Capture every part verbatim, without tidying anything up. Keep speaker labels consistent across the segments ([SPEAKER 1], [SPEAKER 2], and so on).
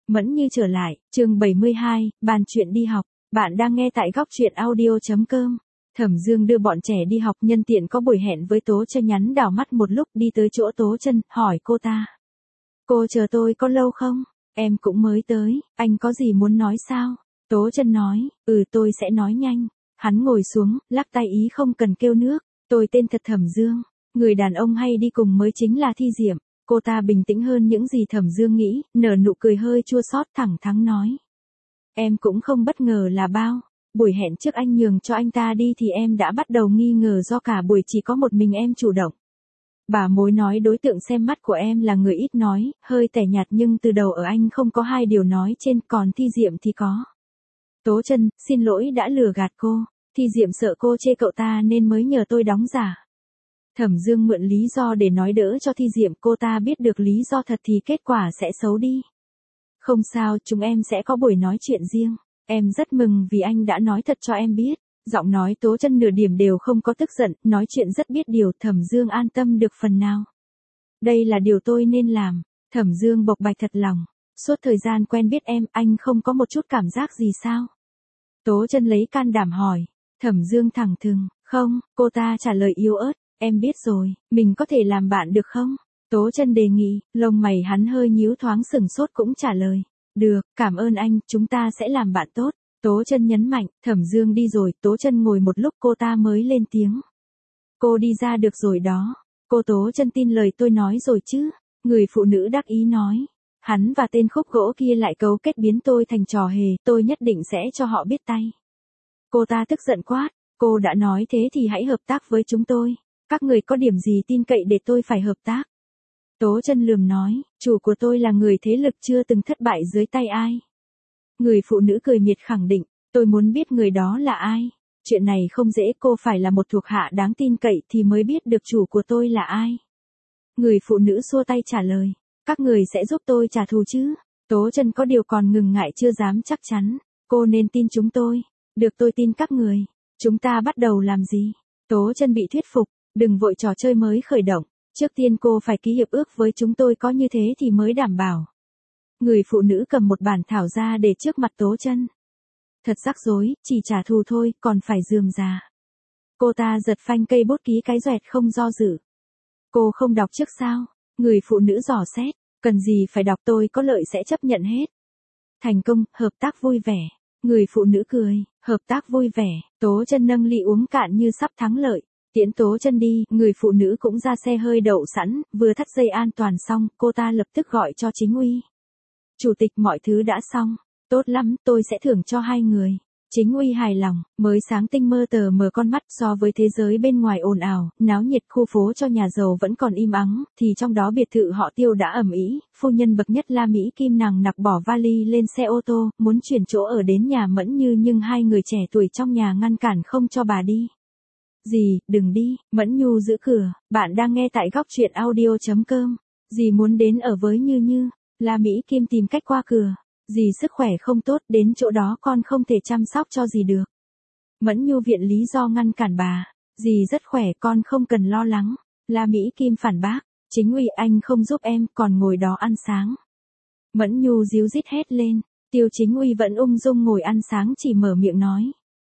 [SPEAKER 1] Mẫn Như trở lại, chương bảy mươi hai, bàn chuyện đi học. Bạn đang nghe tại góc truyện audio chấm com. Thẩm Dương đưa bọn trẻ đi học, nhân tiện có buổi hẹn với Tố Chân, nhắn đảo mắt một lúc đi tới chỗ Tố Chân, hỏi cô ta. Cô chờ tôi có lâu không? Em cũng mới tới, anh có gì muốn nói sao? Tố Chân nói, ừ tôi sẽ nói nhanh. Hắn ngồi xuống, lắc tay ý không cần kêu nước. Tôi tên thật Thẩm Dương, người đàn ông hay đi cùng mới chính là Thi Diệm. Cô ta bình tĩnh hơn những gì Thẩm Dương nghĩ, nở nụ cười hơi chua xót, thẳng thắn nói. Em cũng không bất ngờ là bao. Buổi hẹn trước anh nhường cho anh ta đi thì em đã bắt đầu nghi ngờ do cả buổi chỉ có một mình em chủ động. Bà mối nói đối tượng xem mắt của em là người ít nói, hơi tẻ nhạt, nhưng từ đầu ở anh không có hai điều nói trên, còn Thi Diệm thì có. Tố Chân, xin lỗi đã lừa gạt cô. Thi Diệm sợ cô chê cậu ta nên mới nhờ tôi đóng giả. Thẩm Dương mượn lý do để nói đỡ cho Thi Diệm, cô ta biết được lý do thật thì kết quả sẽ xấu đi. Không sao, chúng em sẽ có buổi nói chuyện riêng. Em rất mừng vì anh đã nói thật cho em biết. Giọng nói Tố Chân nửa điểm đều không có tức giận, nói chuyện rất biết điều. Thẩm Dương an tâm được phần nào. Đây là điều tôi nên làm. Thẩm Dương bộc bạch thật lòng. Suốt thời gian quen biết em, anh không có một chút cảm giác gì sao? Tố Chân lấy can đảm hỏi. Thẩm Dương thẳng thừng, không, cô ta trả lời yếu ớt. Em biết rồi, mình có thể làm bạn được không? Tố Chân đề nghị, lông mày hắn hơi nhíu thoáng sừng sốt cũng trả lời. Được, cảm ơn anh, chúng ta sẽ làm bạn tốt. Tố Chân nhấn mạnh, Thẩm Dương đi rồi, Tố Chân ngồi một lúc cô ta mới lên tiếng. Cô đi ra được rồi đó. Cô Tố Chân tin lời tôi nói rồi chứ? Người phụ nữ đắc ý nói. Hắn và tên khúc gỗ kia lại cấu kết biến tôi thành trò hề, tôi nhất định sẽ cho họ biết tay. Cô ta tức giận quát, cô đã nói thế thì hãy hợp tác với chúng tôi. Các người có điểm gì tin cậy để tôi phải hợp tác? Tố Chân lườm nói, chủ của tôi là người thế lực chưa từng thất bại dưới tay ai. Người phụ nữ cười miệt khẳng định, tôi muốn biết người đó là ai. Chuyện này không dễ, cô phải là một thuộc hạ đáng tin cậy thì mới biết được chủ của tôi là ai. Người phụ nữ xua tay trả lời, các người sẽ giúp tôi trả thù chứ? Tố Chân có điều còn ngừng ngại chưa dám chắc chắn, cô nên tin chúng tôi. Được, tôi tin các người. Chúng ta bắt đầu làm gì? Tố Chân bị thuyết phục, đừng vội, trò chơi mới khởi động. Trước tiên cô phải ký hiệp ước với chúng tôi, có như thế thì mới đảm bảo. Người phụ nữ cầm một bản thảo ra để trước mặt Tố Chân. Thật rắc rối, chỉ trả thù thôi, còn phải rườm rà. Cô ta giật phanh cây bút ký cái doẹt không do dự. Cô không đọc trước sao? Người phụ nữ dò xét, cần gì phải đọc, tôi có lợi sẽ chấp nhận hết. Thành công, hợp tác vui vẻ. Người phụ nữ cười, hợp tác vui vẻ. Tố Chân nâng ly uống cạn như sắp thắng lợi. Tiễn Tố Chân đi, người phụ nữ cũng ra xe hơi đậu sẵn, vừa thắt dây an toàn xong, cô ta lập tức gọi cho Chính Uy. Chủ tịch, mọi thứ đã xong. Tốt lắm, tôi sẽ thưởng cho hai người. Chính Uy hài lòng, mới sáng tinh mơ tờ mở con mắt, so với thế giới bên ngoài ồn ào, náo nhiệt, khu phố cho nhà giàu vẫn còn im ắng, thì trong đó biệt thự họ Tiêu đã ầm ĩ. Phu nhân bậc nhất La Mỹ Kim nàng nặc bỏ vali lên xe ô tô, muốn chuyển chỗ ở đến nhà Mẫn Như, nhưng hai người trẻ tuổi trong nhà ngăn cản không cho bà đi. Dì, đừng đi. Mẫn Nhu giữ cửa. Bạn đang nghe tại góc truyện audio chấm com. Dì muốn đến ở với Như Như. La Mỹ Kim tìm cách qua cửa. Dì sức khỏe không tốt, đến chỗ đó con không thể chăm sóc cho dì được. Mẫn Nhu viện lý do ngăn cản bà. Dì rất khỏe, con không cần lo lắng. La Mỹ Kim phản bác. Chính Uy, anh không giúp em, còn ngồi đó ăn sáng. Mẫn Nhu díu dít hét lên. Tiêu Chính Uy vẫn ung dung ngồi ăn sáng, chỉ mở miệng nói.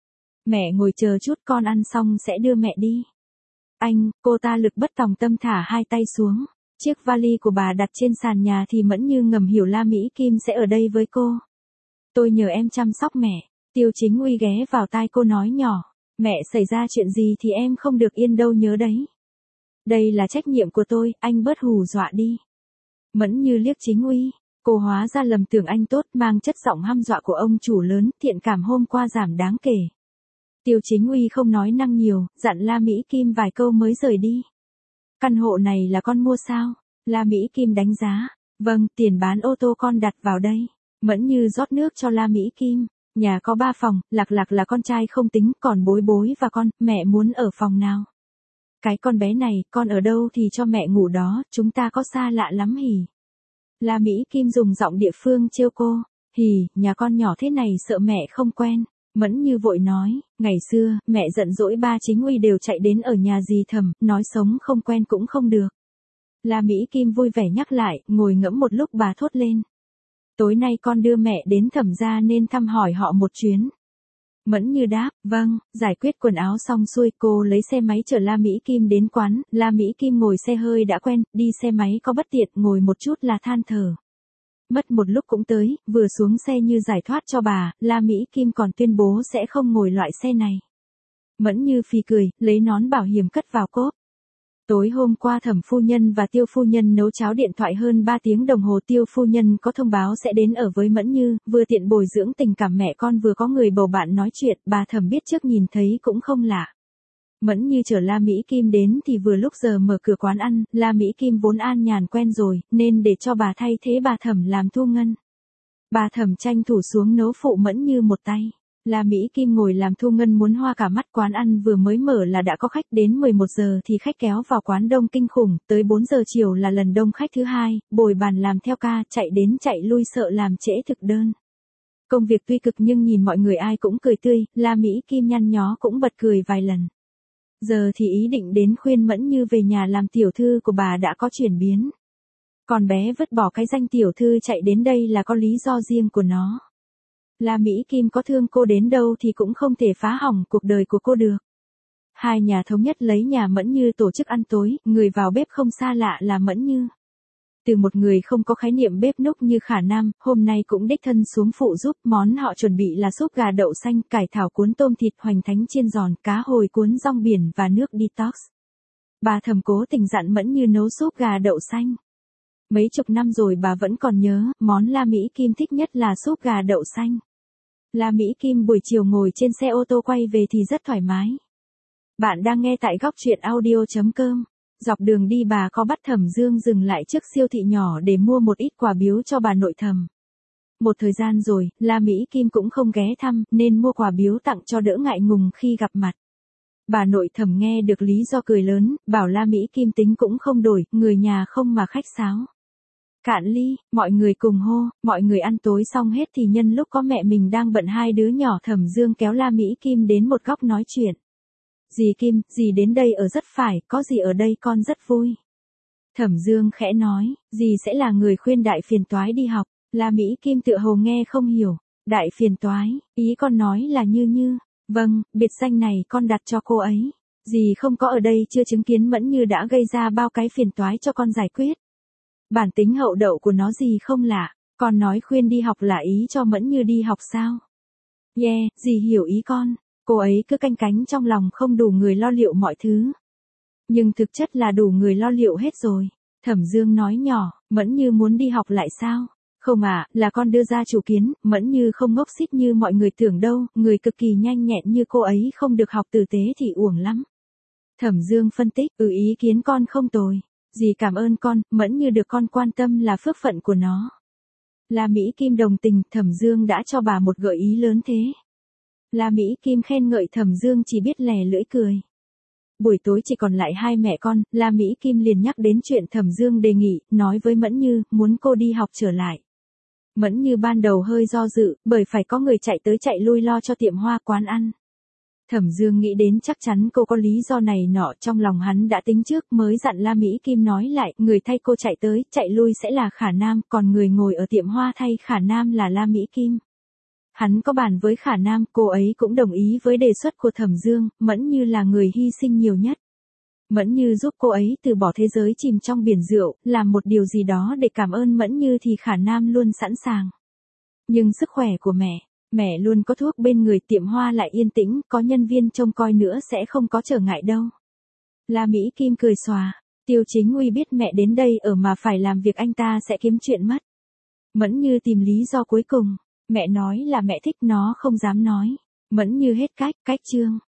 [SPEAKER 1] Mẹ ngồi chờ chút, con ăn xong sẽ đưa mẹ đi. Anh, cô ta lực bất tòng tâm thả hai tay xuống. Chiếc vali của bà đặt trên sàn nhà thì Mẫn Như ngầm hiểu La Mỹ Kim sẽ ở đây với cô. Tôi nhờ em chăm sóc mẹ. Tiêu Chính Uy ghé vào tai cô nói nhỏ. Mẹ xảy ra chuyện gì thì em không được yên đâu, nhớ đấy. Đây là trách nhiệm của tôi, anh bớt hù dọa đi. Mẫn Như liếc Chính Uy. Cô hóa ra lầm tưởng anh tốt, mang chất giọng hăm dọa của ông chủ lớn, thiện cảm hôm qua giảm đáng kể. Tiêu Chính Uy không nói năng nhiều, dặn La Mỹ Kim vài câu mới rời đi. Căn hộ này là con mua sao? La Mỹ Kim đánh giá. Vâng, tiền bán ô tô con đặt vào đây. Mẫn Như rót nước cho La Mỹ Kim. Nhà có ba phòng, Lạc Lạc là con trai không tính, còn Bối Bối và con, mẹ muốn ở phòng nào? Cái con bé này, con ở đâu thì cho mẹ ngủ đó, chúng ta có xa lạ lắm hỉ. La Mỹ Kim dùng giọng địa phương trêu cô. Hỉ, nhà con nhỏ thế này sợ mẹ không quen. Mẫn Như vội nói, ngày xưa, mẹ giận dỗi ba Chính Uy đều chạy đến ở nhà dì Thẩm, nói sống không quen cũng không được. La Mỹ Kim vui vẻ nhắc lại, ngồi ngẫm một lúc bà thốt lên. Tối nay con đưa mẹ đến Thẩm gia nên thăm hỏi họ một chuyến. Mẫn Như đáp, vâng. Giải quyết quần áo xong xuôi, cô lấy xe máy chở La Mỹ Kim đến quán. La Mỹ Kim ngồi xe hơi đã quen, đi xe máy có bất tiện, ngồi một chút là than thở. Mất một lúc cũng tới, vừa xuống xe như giải thoát cho bà, La Mỹ Kim còn tuyên bố sẽ không ngồi loại xe này. Mẫn Như phì cười, lấy nón bảo hiểm cất vào cốp. Tối hôm qua Thẩm phu nhân và Tiêu phu nhân nấu cháo điện thoại hơn ba tiếng đồng hồ. Tiêu phu nhân có thông báo sẽ đến ở với Mẫn Như, vừa tiện bồi dưỡng tình cảm mẹ con vừa có người bầu bạn nói chuyện, bà Thẩm biết trước nhìn thấy cũng không lạ. Mẫn Như chở La Mỹ Kim đến thì vừa lúc giờ mở cửa quán ăn, La Mỹ Kim vốn an nhàn quen rồi, nên để cho bà thay thế bà Thẩm làm thu ngân. Bà Thẩm tranh thủ xuống nấu phụ Mẫn Như một tay. La Mỹ Kim ngồi làm thu ngân muốn hoa cả mắt. Quán ăn vừa mới mở là đã có khách, đến mười một giờ thì khách kéo vào quán đông kinh khủng, tới bốn giờ chiều là lần đông khách thứ hai, bồi bàn làm theo ca, chạy đến chạy lui sợ làm trễ thực đơn. Công việc tuy cực nhưng nhìn mọi người ai cũng cười tươi, La Mỹ Kim nhăn nhó cũng bật cười vài lần. Giờ thì ý định đến khuyên Mẫn Như về nhà làm tiểu thư của bà đã có chuyển biến. Con bé vứt bỏ cái danh tiểu thư chạy đến đây là có lý do riêng của nó. La Mỹ Kim có thương cô đến đâu thì cũng không thể phá hỏng cuộc đời của cô được. Hai nhà thống nhất lấy nhà Mẫn Như tổ chức ăn tối, người vào bếp không xa lạ là Mẫn Như. Từ một người không có khái niệm bếp núc như Khả Nam, hôm nay cũng đích thân xuống phụ giúp. Món họ chuẩn bị là súp gà đậu xanh, cải thảo cuốn tôm thịt, hoành thánh chiên giòn, cá hồi cuốn rong biển và nước detox. Bà Thẩm cố tình dặn Mẫn Như nấu súp gà đậu xanh. Mấy chục năm rồi bà vẫn còn nhớ, món La Mỹ Kim thích nhất là súp gà đậu xanh. La Mỹ Kim buổi chiều ngồi trên xe ô tô quay về thì rất thoải mái. Bạn đang nghe tại góc truyện audio chấm com. Dọc đường đi bà có bắt Thẩm Dương dừng lại trước siêu thị nhỏ để mua một ít quà biếu cho bà nội Thẩm. Một thời gian rồi, La Mỹ Kim cũng không ghé thăm, nên mua quà biếu tặng cho đỡ ngại ngùng khi gặp mặt. Bà nội Thẩm nghe được lý do cười lớn, bảo La Mỹ Kim tính cũng không đổi, người nhà không mà khách sáo. Cạn ly, mọi người cùng hô, mọi người ăn tối xong hết thì nhân lúc có mẹ mình đang bận hai đứa nhỏ Thẩm Dương kéo La Mỹ Kim đến một góc nói chuyện. Dì Kim, dì đến đây ở rất phải, có dì ở đây con rất vui. Thẩm Dương khẽ nói, dì sẽ là người khuyên đại phiền toái đi học. La Mỹ Kim tựa hồ nghe không hiểu. Đại phiền toái, ý con nói là Như Như. Vâng, biệt danh này con đặt cho cô ấy. Dì không có ở đây chưa chứng kiến Mẫn Như đã gây ra bao cái phiền toái cho con giải quyết. Bản tính hậu đậu của nó gì không lạ, con nói khuyên đi học là ý cho Mẫn Như đi học sao? Yeah, dì hiểu ý con, cô ấy cứ canh cánh trong lòng không đủ người lo liệu mọi thứ. Nhưng thực chất là đủ người lo liệu hết rồi. Thẩm Dương nói nhỏ, Mẫn Như muốn đi học lại sao? Không à, là con đưa ra chủ kiến, Mẫn Như không ngốc xít như mọi người tưởng đâu, người cực kỳ nhanh nhẹn như cô ấy không được học tử tế thì uổng lắm. Thẩm Dương phân tích, ừ ý kiến con không tồi. Dì cảm ơn con, Mẫn Như được con quan tâm là phước phận của nó. La Mỹ Kim đồng tình, Thẩm Dương đã cho bà một gợi ý lớn thế. La Mỹ Kim khen ngợi Thẩm Dương chỉ biết lè lưỡi cười. Buổi tối chỉ còn lại hai mẹ con, La Mỹ Kim liền nhắc đến chuyện Thẩm Dương đề nghị, nói với Mẫn Như, muốn cô đi học trở lại. Mẫn Như ban đầu hơi do dự, bởi phải có người chạy tới chạy lui lo cho tiệm hoa quán ăn. Thẩm Dương nghĩ đến chắc chắn cô có lý do này nọ, trong lòng hắn đã tính trước, mới dặn La Mỹ Kim nói lại, người thay cô chạy tới, chạy lui sẽ là Khả Nam, còn người ngồi ở tiệm hoa thay Khả Nam là La Mỹ Kim. Hắn có bàn với Khả Nam, cô ấy cũng đồng ý với đề xuất của Thẩm Dương, Mẫn Như là người hy sinh nhiều nhất. Mẫn Như giúp cô ấy từ bỏ thế giới chìm trong biển rượu, làm một điều gì đó để cảm ơn Mẫn Như thì Khả Nam luôn sẵn sàng. Nhưng sức khỏe của mẹ, mẹ luôn có thuốc bên người, tiệm hoa lại yên tĩnh, có nhân viên trông coi nữa sẽ không có trở ngại đâu. La Mỹ Kim cười xòa, Tiêu Chính Uy biết mẹ đến đây ở mà phải làm việc anh ta sẽ kiếm chuyện mất. Mẫn Như tìm lý do cuối cùng, mẹ nói là mẹ thích nó không dám nói. Mẫn Như hết cách, cách chương.